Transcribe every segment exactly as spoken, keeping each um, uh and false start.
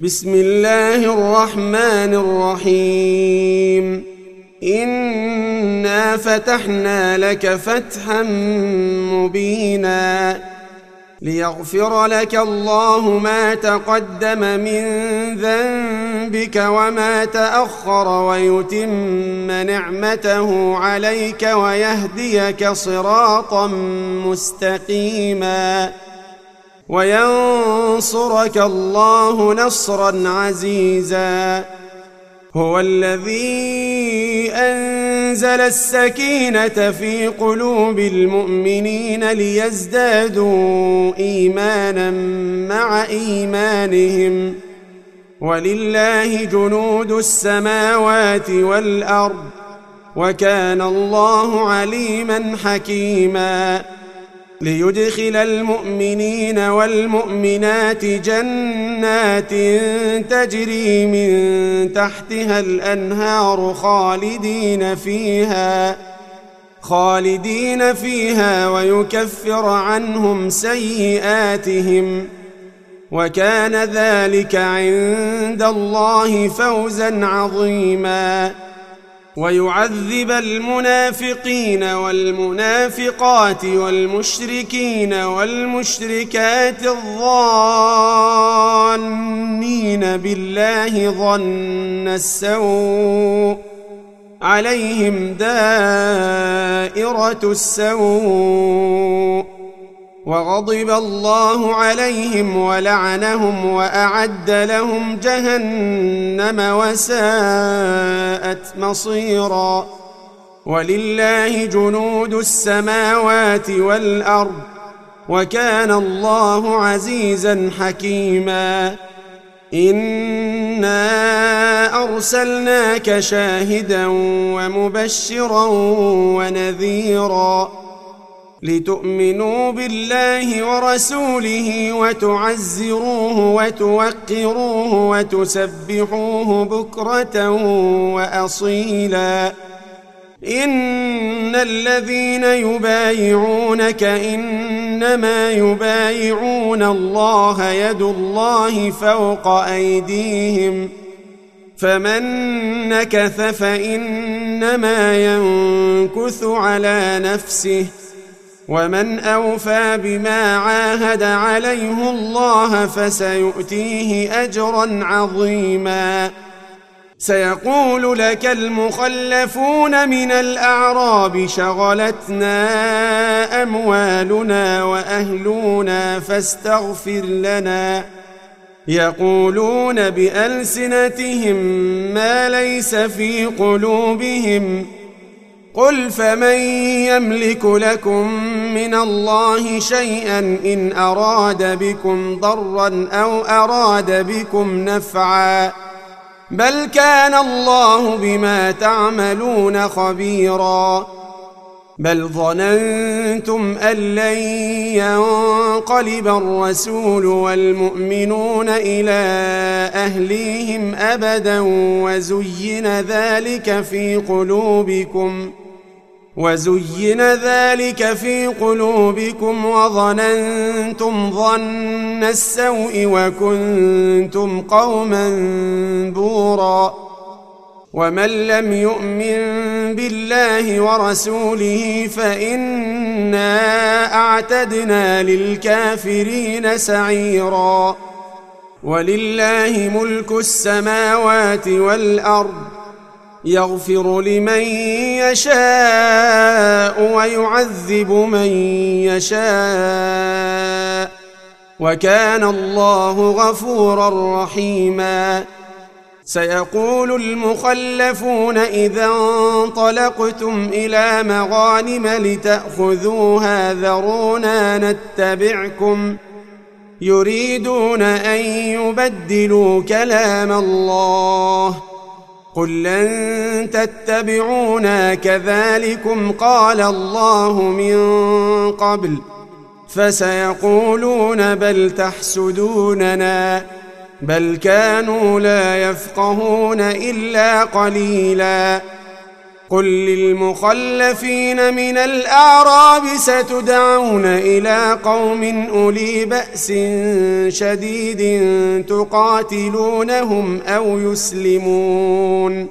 بسم الله الرحمن الرحيم إنا فتحنا لك فتحا مبينا ليغفر لك الله ما تقدم من ذنبك وما تأخر ويتم نعمته عليك ويهديك صراطا مستقيما وينصرك الله نصرا عزيزا. هو الذي أنزل السكينة في قلوب المؤمنين ليزدادوا إيمانا مع إيمانهم ولله جنود السماوات والأرض وكان الله عليما حكيما. ليدخل المؤمنين والمؤمنات جنات تجري من تحتها الأنهار خالدين فيها خالدين فيها ويكفر عنهم سيئاتهم وكان ذلك عند الله فوزا عظيما. ويعذب المنافقين والمنافقات والمشركين والمشركات الظانين بالله ظن السوء عليهم دائرة السوء وغضب الله عليهم ولعنهم وأعد لهم جهنم وساءت مصيرا. ولله جنود السماوات والأرض وكان الله عزيزا حكيما. إنا أرسلناك شاهدا ومبشرا ونذيرا لتؤمنوا بالله ورسوله وتعزروه وتوقروه وتسبحوه بكرة وأصيلا. إن الذين يبايعونك إنما يبايعون الله يد الله فوق أيديهم فمن نكث فإنما ينكث على نفسه ومن أوفى بما عاهد عليه الله فسيؤتيه أجرا عظيما. سيقول لك المخلفون من الأعراب شغلتنا أموالنا وأهلنا فاستغفر لنا يقولون بألسنتهم ما ليس في قلوبهم قل فمن يملك لكم من الله شيئا إن أراد بكم ضرا أو أراد بكم نفعا بل كان الله بما تعملون خبيرا. بل ظننتم أن لن ينقلب الرسول والمؤمنون إلى أهليهم أبدا وزين ذلك في قلوبكم وزين ذلك في قلوبكم وظننتم ظن السوء وكنتم قوما بورا. ومن لم يؤمن بالله ورسوله فإنا أعتدنا للكافرين سعيرا. ولله ملك السماوات والأرض يغفر لمن يشاء ويعذب من يشاء وكان الله غفورا رحيما. سيقول المخلفون إذا انطلقتم إلى مغانم لتأخذوها ذرونا نتبعكم يريدون أن يبدلوا كلام الله قل لن تتبعونا كذلكم قال الله من قبل فسيقولون بل تحسدوننا بل كانوا لا يفقهون إلا قليلا. قل للمخلفين من الأعراب ستدعون إلى قوم أولي بأس شديد تقاتلونهم أو يسلمون،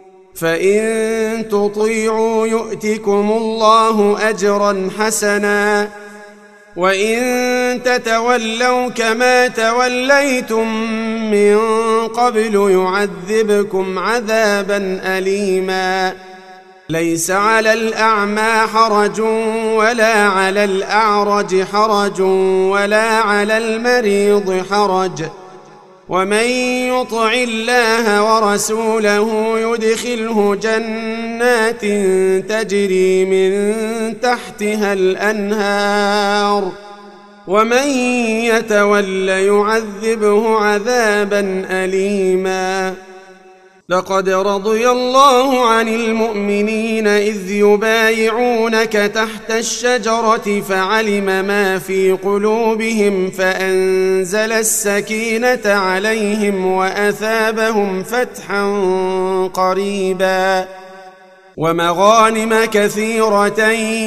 فإن تطيعوا يؤتكم الله أجرا حسنا، وإن تتولوا كما توليتم من قبل يعذبكم عذابا أليما. ليس على الأعمى حرج ولا على الأعرج حرج ولا على المريض حرج، ومن يطع الله ورسوله يدخله جنات تجري من تحتها الأنهار، ومن يتول يعذبه عذابا أليما. لقد رضي الله عن المؤمنين إذ يبايعونك تحت الشجرة فعلم ما في قلوبهم فأنزل السكينة عليهم وأثابهم فتحا قريبا ومغانم كثيرة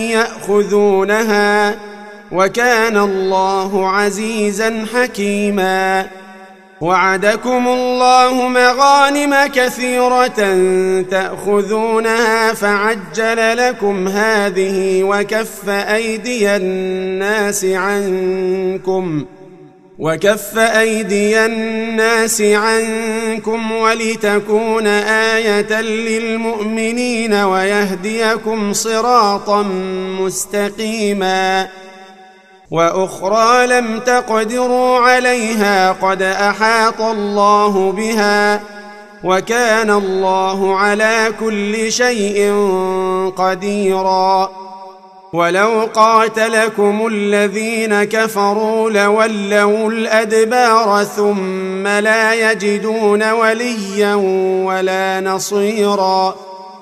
يأخذونها، وكان الله عزيزا حكيما. وعدكم الله مغانم كثيرة تأخذونها فعجل لكم هذه وكف أيدي الناس عنكم وكف أيدي الناس عنكم ولتكون آية للمؤمنين ويهديكم صراطا مستقيما. وأخرى لم تقدروا عليها قد أحاط الله بها، وكان الله على كل شيء قديرا. ولو قاتلكم الذين كفروا لولوا الأدبار ثم لا يجدون وليا ولا نصيرا.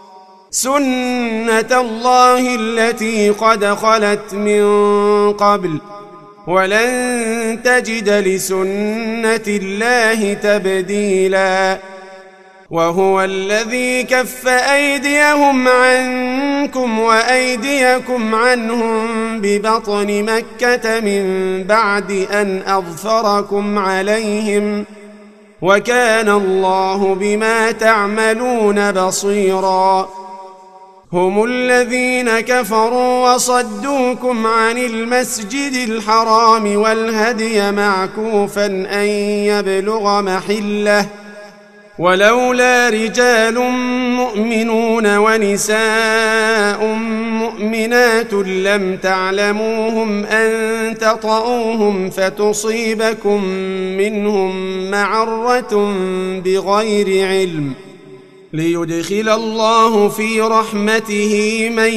سنة الله التي قد خلت من قبل ولن تجد لسنة الله تبديلا. وهو الذي كف أيديهم عنكم وأيديكم عنهم ببطن مكة من بعد أن أظفركم عليهم، وكان الله بما تعملون بصيرا. هم الذين كفروا وصدوكم عن المسجد الحرام والهدي معكوفا أن يبلغ محله، ولولا رجال مؤمنون ونساء مؤمنات لم تعلموهم أن تطؤوهم فتصيبكم منهم معرة بغير علم، ليدخل الله في رحمته من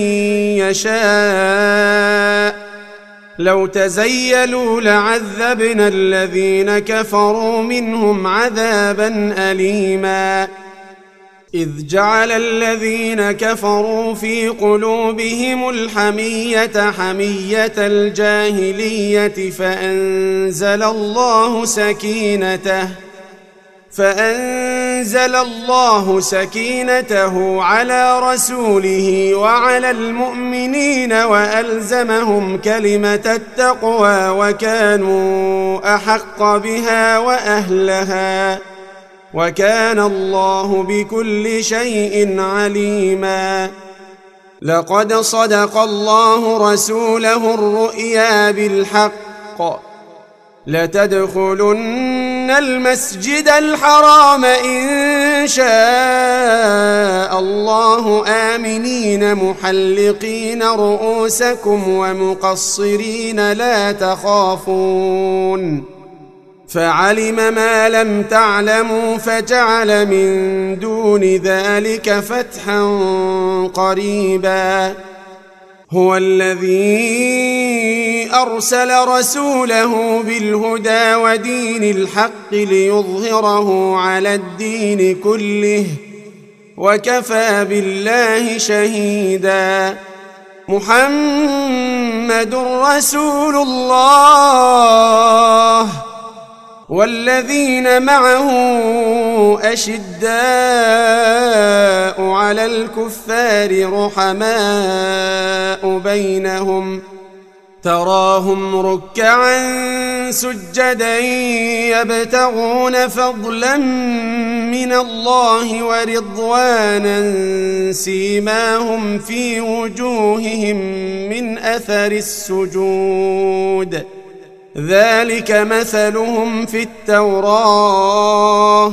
يشاء. لو تزيلوا لعذبنا الذين كفروا منهم عذابا أليما. إذ جعل الذين كفروا في قلوبهم الحمية حمية الجاهلية فأنزل الله سكينته فأنزل الله سكينته على رسوله وعلى المؤمنين وألزمهم كلمة التقوى وكانوا أحق بها وأهلها، وكان الله بكل شيء عليما. لقد صدق الله رسوله الرؤيا بالحق لتدخلن المسجد الحرام إن شاء الله آمنين محلقين رؤوسكم ومقصرين لا تخافون، فعلم ما لم تعلموا فجعل من دون ذلك فتحا قريبا. هو الذي أرسل رسوله بالهدى ودين الحق ليظهره على الدين كله، وكفى بالله شهيدا. محمد رسول الله والذين معه أشداء على الكفار رحماء بينهم تراهم ركعا سجدا يبتغون فضلا من الله ورضوانا سيماهم في وجوههم من أثر السجود ذلك مثلهم في التوراة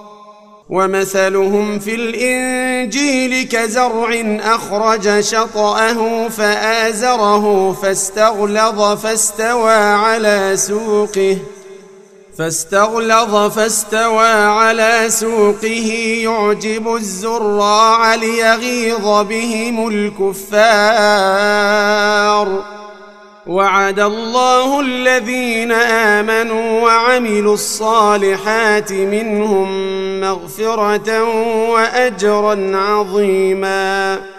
ومثلهم في الإنجيل كزرع أخرج شطأه فآزره فاستغلظ فاستوى على سوقه فاستغلظ فاستوى على سوقه يعجب الزراع ليغيظ بهم الكفار وعد الله الذين آمنوا وعملوا الصالحات منهم مغفرة وأجرا عظيما.